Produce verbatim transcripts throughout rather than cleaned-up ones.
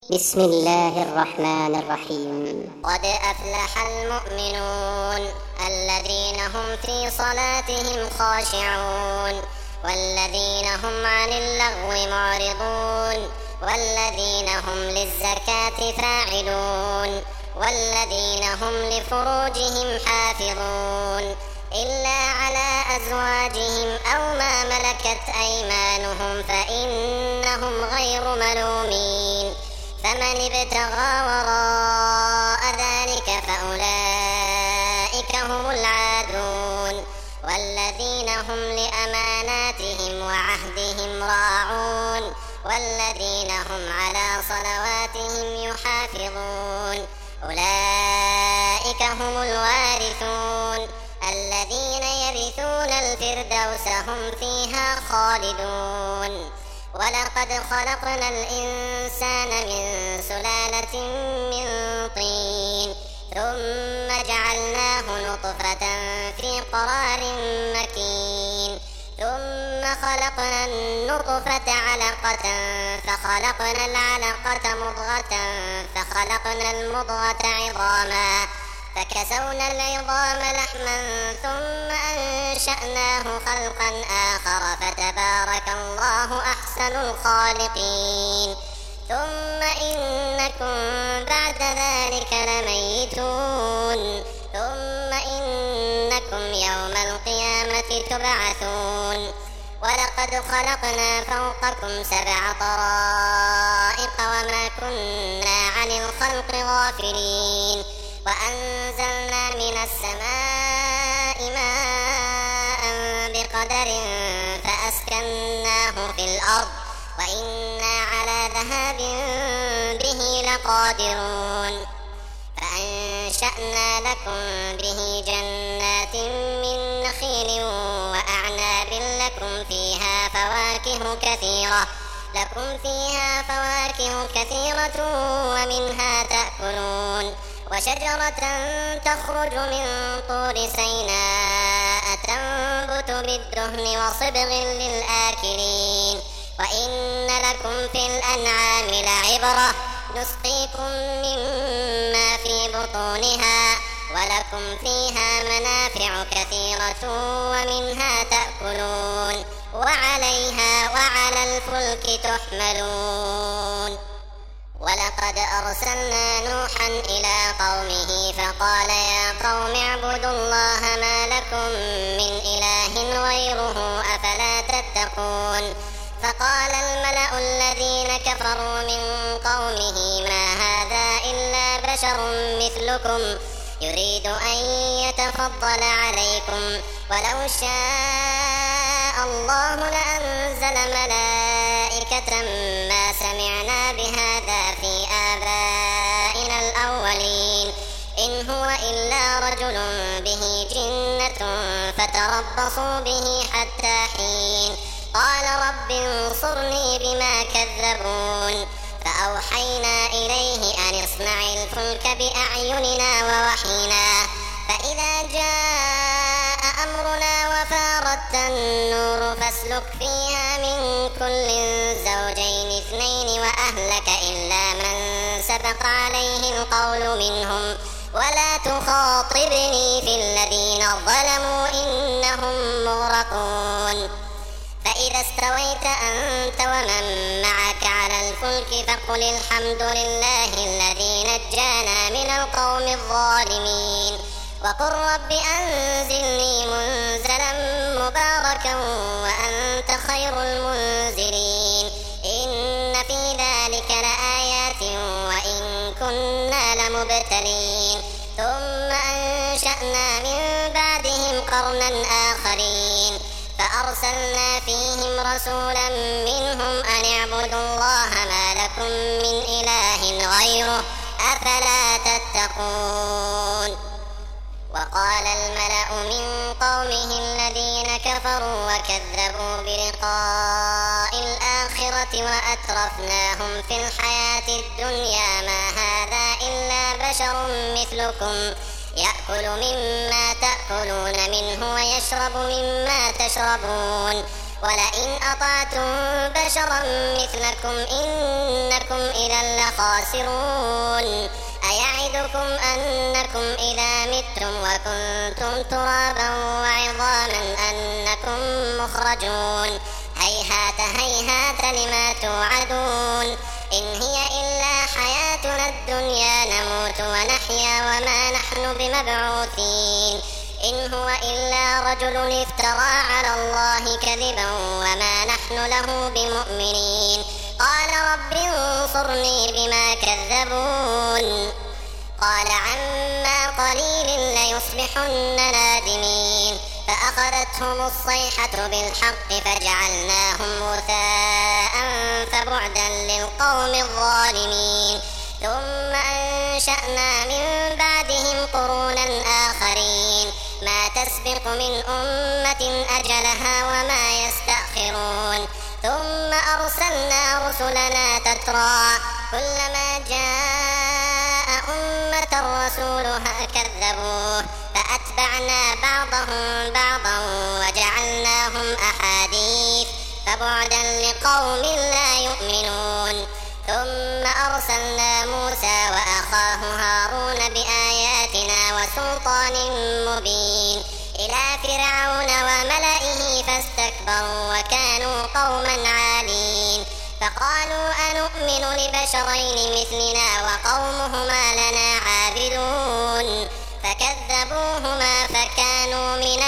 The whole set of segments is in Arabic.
بسم الله الرحمن الرحيم. قد أفلح المؤمنون الذين هم في صلاتهم خاشعون والذين هم عن اللغو معرضون والذين هم للزكاة فاعلون والذين هم لفروجهم حافظون إلا على أزواجهم أو ما ملكت أيمانهم فإنهم غير ملومين، فمن ابتغى وراء ذلك فأولئك هم العادون. والذين هم لأماناتهم وعهدهم راعون والذين هم على صلواتهم يحافظون أولئك هم الوارثون الذين يرثون الفردوس هم فيها خالدون. ولقد خلقنا الإنسان من سلالة من طين ثم جعلناه نطفة في قرار مكين ثم خلقنا النطفة علقة فخلقنا العلقة مضغة فخلقنا المضغة عظاما فكسونا العظام لحما ثم أنشأناه خلقا آخر فتبارك الله أحسن الخالقين. ثم إنكم بعد ذلك لميتون ثم إنكم يوم القيامة تبعثون. ولقد خلقنا فوقكم سبع طرائق وما كنا عن الخلق غافلين وأنزلنا من السماء ماء بقدر فأسكناه في الأرض وإنا على ذهاب به لقادرون. فأنشأنا لكم به جنات من نخيل وأعناب لكم فيها فواكه كثيرة لكم فيها فواكه كثيرة ومنها تأكلون. وشجرة تخرج من طور سيناء تنبت بالدهن وصبغ للآكلين. وإن لكم في الأنعام لعبرة نسقيكم مما في بطونها ولكم فيها منافع كثيرة ومنها تأكلون وعليها وعلى الفلك تحملون. ولقد أرسلنا نوحا إلى قومه فقال يا قوم اعبدوا الله ما لكم من إله غيره أفلا تتقون. فقال الملأ الذين كفروا من قومه ما هذا إلا بشر مثلكم يريد أن يتفضل عليكم ولو شاء الله لأنزل ملائكة ما سمعنا بهذا في آبائنا الأولين إن هو إلا رجل به جنة فتربصوا به حتى حين. قال رب انصرني بما كذبون. فأوحينا إليه أن اصنع الفلك بأعيننا ووحينا فإذا جاء أمرنا وفارت النور فاسلك فيها من كل زوجين اثنين وأهلك إلا من سبق عليه القول منهم ولا تخاطبني في الذين ظلموا إنهم مغرقون. فإذا استويت أنت ومن معك على الفلك فقل الحمد لله الذي نجانا من القوم الظالمين وقل رب أنزلني منزلا مباركا وأنت خير المنزلين. إن في ذلك لآيات وإن كنا لمبتلين. ثم أنشأنا من بعدهم قرنا آخرين فأرسلنا فيهم رسولا منهم أن اعبدوا الله ما لكم من إله غيره أفلا تتقون. وقال الملأ من قومه الذين كفروا وكذبوا بلقاء الآخرة وأترفناهم في الحياة الدنيا ما هذا إلا بشر مثلكم يأكل مما تأكلون منه ويشرب مما تشربون ولئن أطعتم بشرا مثلكم إنكم إذا لخاسرون أيعدكم أنكم إذا متم وكنتم ترابا وعظاما أنكم مخرجون هيهات هيهات لما توعدون إن هي إلا حياتنا الدنيا نموت ونحيا وما نحن بمبعوثين إن هو إلا رجل افترى على الله كذبا وما نحن له بمؤمنين قال رب انصرني بما كذبون قال عما قليل ليصبحن نادمين فأخذتهم الصيحة بالحق فجعلناهم غثاء فبعدا للقوم الظالمين ثم أنشأنا من بعدهم قرونا آخرين ما تسبق من أمة أجلها وما يستأخرون ثم أرسلنا رسلنا تترى كلما جاء أمة رسولها كذبوه فأتبعنا بعضهم بعضا وجعلناهم أحاديث فبعدا لقوم لا يؤمنون ثم أرسلنا موسى وأخاه هارون بآياتنا وسلطان مبين إلى فرعون وملئه فاستكبروا وكانوا قوما عالين فقالوا أنؤمن لبشرين مثلنا وقومهما لنا عابدون فكذبوهما فكانوا من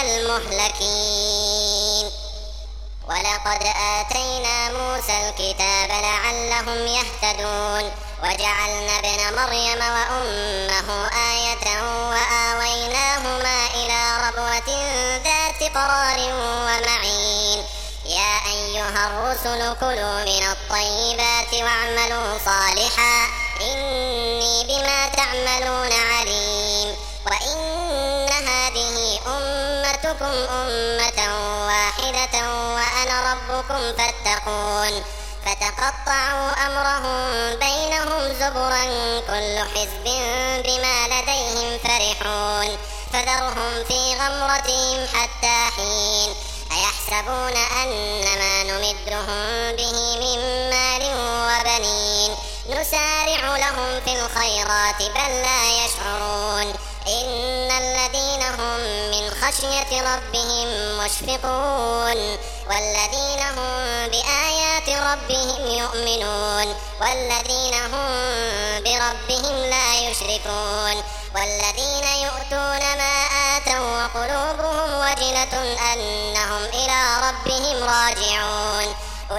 المهلكين ولقد آتينا موسى الكتاب لعلهم يهتدون وجعلنا ابن مريم وأمه آية وآويناهما إلى ربوة ذات قرار ومعين يا أيها الرسل كلوا من الطيبات واعملوا صالحا إني بما تعملون عليم وإن هذه أمتكم أمة واحدة وأنا ربكم فاتقون فتقطعوا أمرهم بينهم زبرا كل حزب بما لديهم فرحون فذرهم في غمرتهم حتى حين أيحسبون أن ما نمدهم به من مال وبنين نسارع لهم في الخيرات بل لا يشعرون إن الذين هم من خشية ربهم مشفقون والذين هم بآيات ربهم يؤمنون والذين هم بربهم لا يشركون والذين يؤتون ما آتوا وقلوبهم وجلة أنهم إلى ربهم راجعون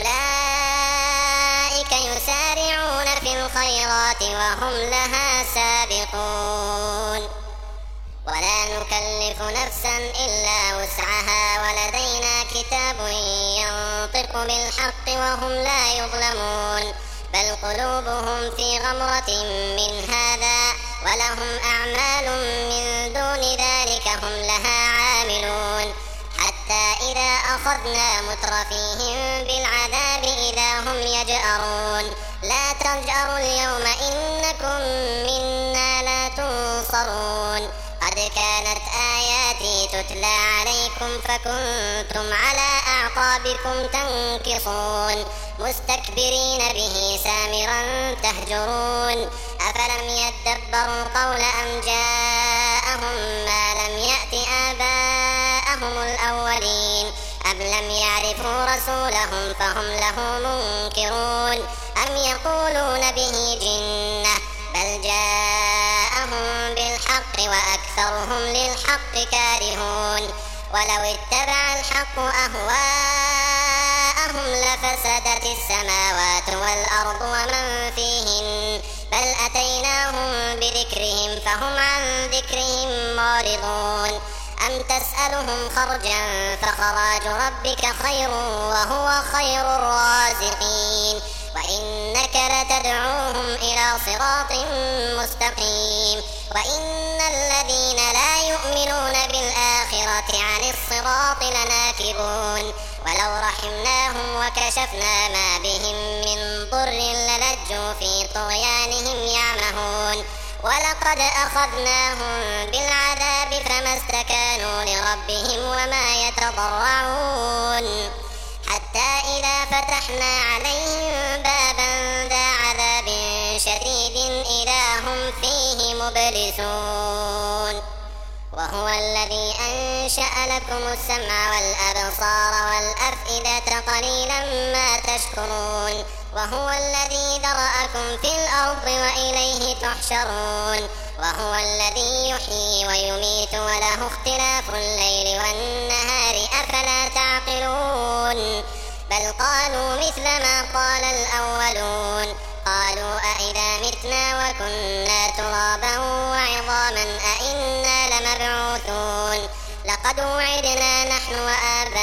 أولئك يسارعون في الخيرات وهم لها سابقون ولا نكلف نفسا إلا وسعها ولدينا كتاب ينطق بالحق وهم لا يظلمون بل قلوبهم في غمرة من هذا ولهم أعمال من دون ذلك هم لها عاملون حتى إذا أخذنا مترفيهم بالعذاب إذا هم يجأرون لا ترجعوا اليوم إنكم منا لا تنصرون قد كانت آياتي تتلى عليكم فكنتم على أعقابكم تنكصون مستكبرين به سامرا تهجرون أفلم يدبروا القول أم جاءهم ما لم يأت آباءهم الأولين أم لم يعرفوا رسولهم فهم له منكرون أم يقولون به جنة بل جاءهم بالحق وأكثرهم للحق كارهون ولو اتبع الحق أهواءهم لفسدت السماوات والأرض ومن فيهن بل أتيناهم بذكرهم فهم عن ذكرهم معرضون أم تسألهم خرجا فخراج ربك خير وهو خير الرازقين وإنك لتدعوهم إلى صراط مستقيم وإن الذين لا يؤمنون بالآخرة عن الصراط لناكبون ولو رحمناهم وكشفنا ما بهم من ضر للجوا في طغيانهم يعمهون ولقد أخذناهم بالعذاب فما استكانوا لربهم وما يتضرعون حتى إذا فتحنا عليهم بابا ذا عذاب شديد إذا هم فيه مبلسون وهو الذي أنشأ لكم السمع والأبصار والأفئدة قليلا ما تشكرون وهو الذي ذرأكم في الأرض وإليه تحشرون وهو الذي يحيي ويميت وله اختلاف الليل والنهار أفلا تعقلون بل قالوا مثل ما قال الأولون قالوا أئذا متنا وكنا ترابا وعظاما أئنا لمبعوثون لقد وعدنا نحن وآباؤنا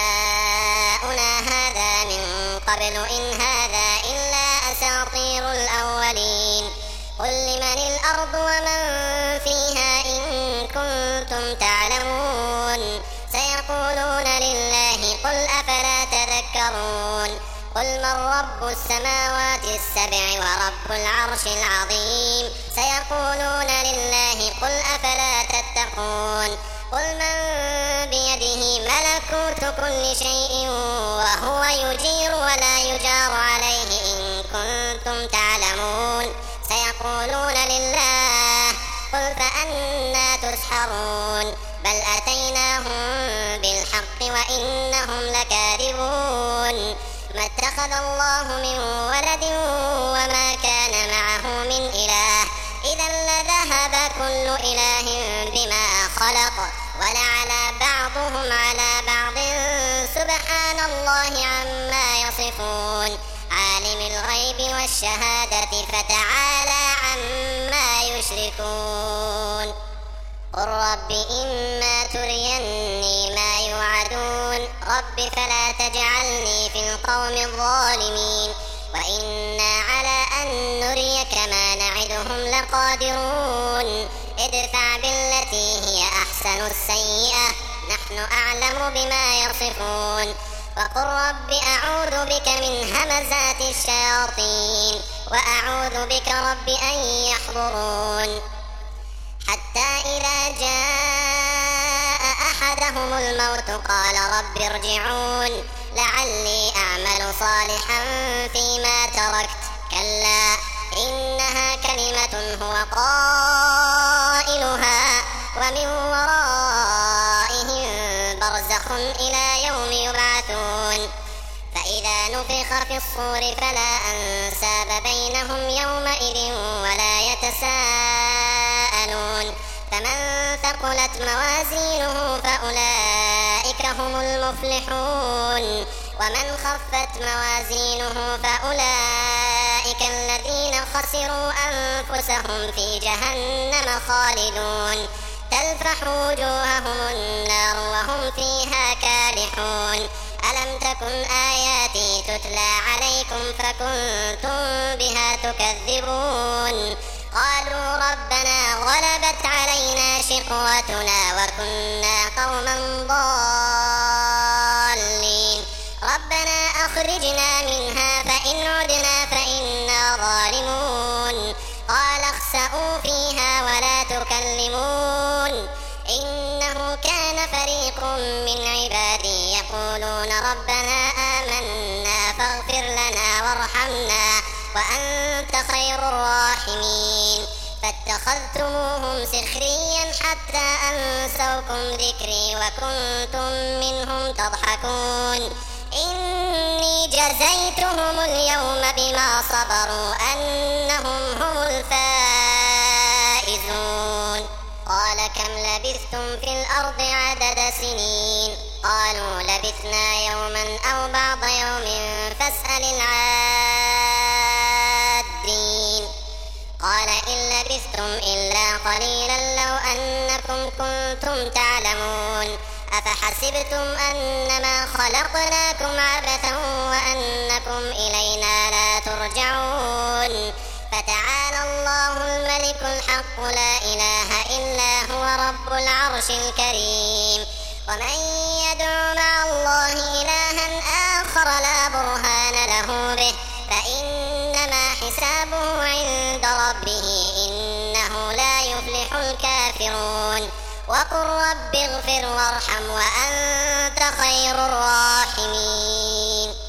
هذا من قبل إن هذا إلا أساطير الأولين قل لمن الأرض ومن فيها إن كنتم تعلمون سيقولون لله قل أفلا تذكرون قل من رب السماوات السبع ورب العرش العظيم سيقولون لله قل أفلا تتقون قل من بيده ملكوت كل شيء وهو يجير ولا يجار عليه إن كنتم تعلمون سيقولون لله قل فأنى تسحرون بل أتيناهم بالحق وإنهم لكاذبون ما اتخذ الله من ولد وما كان معه من إله إذا لذهب كل إله بما خلق ولعلى بعضهم على بعض سبحان الله عما يصفون عالم الغيب والشهادة فتعالى عما يشركون قل رب إما تريني ما يوعدون رب فلا تجعلني في القوم الظالمين وإنا على أن نريك ما نعدهم لقادرون ادفع بالتي هي أحسن السيئة نحن أعلم بما يصفون وقل رب أعوذ بك من همزات الشياطين وأعوذ بك رب أن يحضرون حتى إذا جاء أحدهم الموت قال رب ارجعون لعلي أعمل صالحا فيما تركت كلا إنها كلمة هو قائلها ومن ورائهم برزخ إلى يوم يبعثون فإذا نفخ في الصور فلا أنساب بينهم يومئذ ولا يتساءلون فمن ثقلت موازينه فأولئك هم المفلحون ومن خفت موازينه فأولئك الذين خسروا أنفسهم في جهنم خالدون تلفح وجوههم النار وهم فيها كالحون ألم تكن آياتي تتلى عليكم فكنتم بها تكذبون قالوا ربنا غلبت علينا شقوتنا وكنا قوما ضالين ربنا أخرجنا منها فإن عدنا فإنا ظالمون قال اخسئوا فيها ولا تكلمون إنه كان فريق من عبادي يقولون ربنا آمنا فاغفر لنا وارحمنا وأنت خير الراحمين فاتخذتموهم سخريا حتى أنسوكم ذكري وكنتم منهم تضحكون إني جزيتهم اليوم بما صبروا أنهم هم الفائزون قال كم لبثتم في الأرض عدد سنين قالوا لبثنا يوما أو بعض يوم فاسأل العادين قال إن لبثتم إلا قليلا لو أنكم كنتم تعلمون أفحسبتم أنما خلقناكم عبثا وأنكم إلينا لا ترجعون فتعالى الله الملك الحق لا إله إلا هو رب العرش الكريم ومن يدع مع الله إلها آخر لا برهان له به فإنما حسابه عند ربه إنه لا يفلح الكافرون وقل رب اغفر وارحم وأنت خير الراحمين.